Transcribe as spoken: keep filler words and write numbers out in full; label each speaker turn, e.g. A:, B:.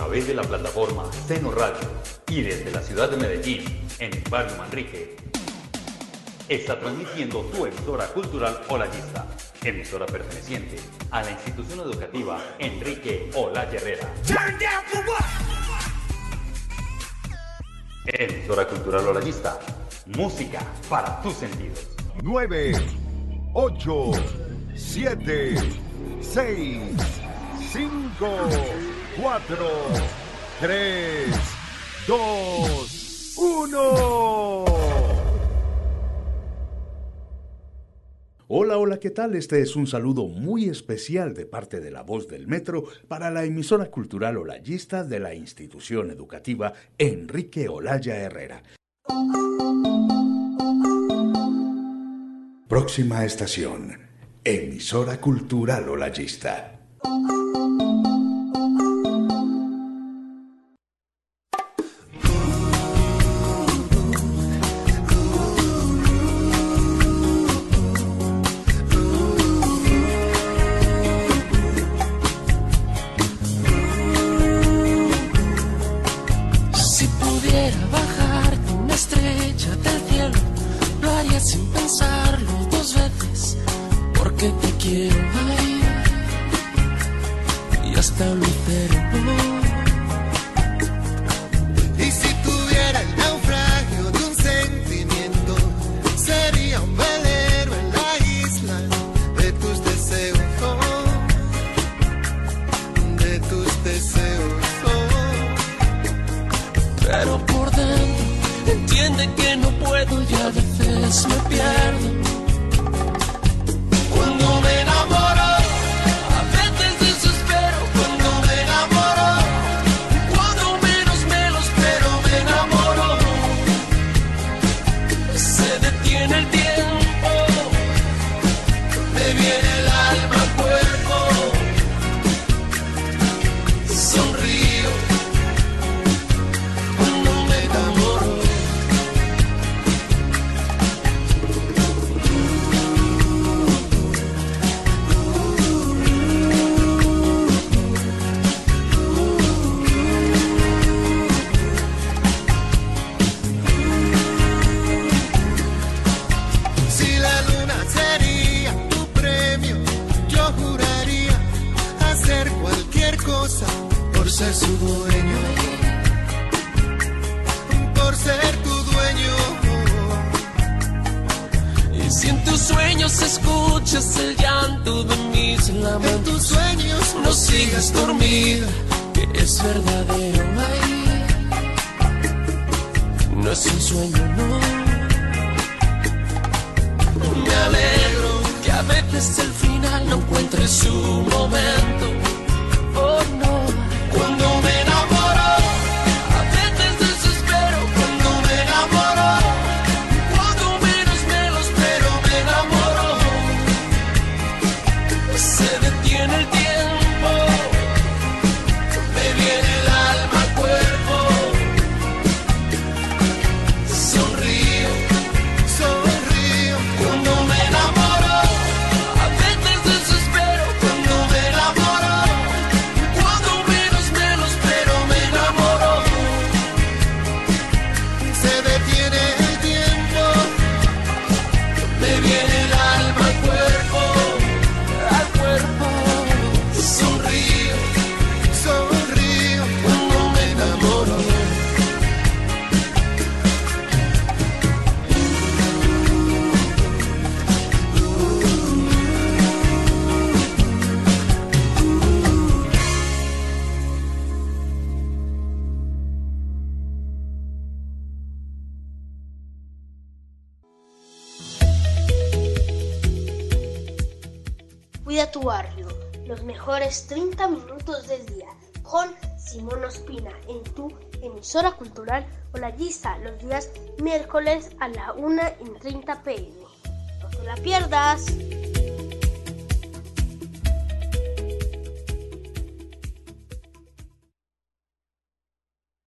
A: través de la plataforma Seno Radio y desde la ciudad de Medellín, en el barrio Manrique, está transmitiendo tu emisora cultural Olayista, emisora perteneciente a la institución educativa Enrique Olaya Herrera. Emisora cultural Olayista, música para tus sentidos.
B: nueve, ocho, siete, seis, cinco, cuatro, tres, dos, uno.
C: Hola, hola, ¿qué tal? Este es un saludo muy especial de parte de La Voz del Metro para la emisora cultural olayista de la institución educativa Enrique Olaya Herrera. Próxima estación, emisora cultural olayista.
D: Cuida tu barrio, los mejores treinta minutos del día, con Simón Ospina, en tu emisora cultural olayista, los días miércoles a la una y treinta pm. No te la pierdas.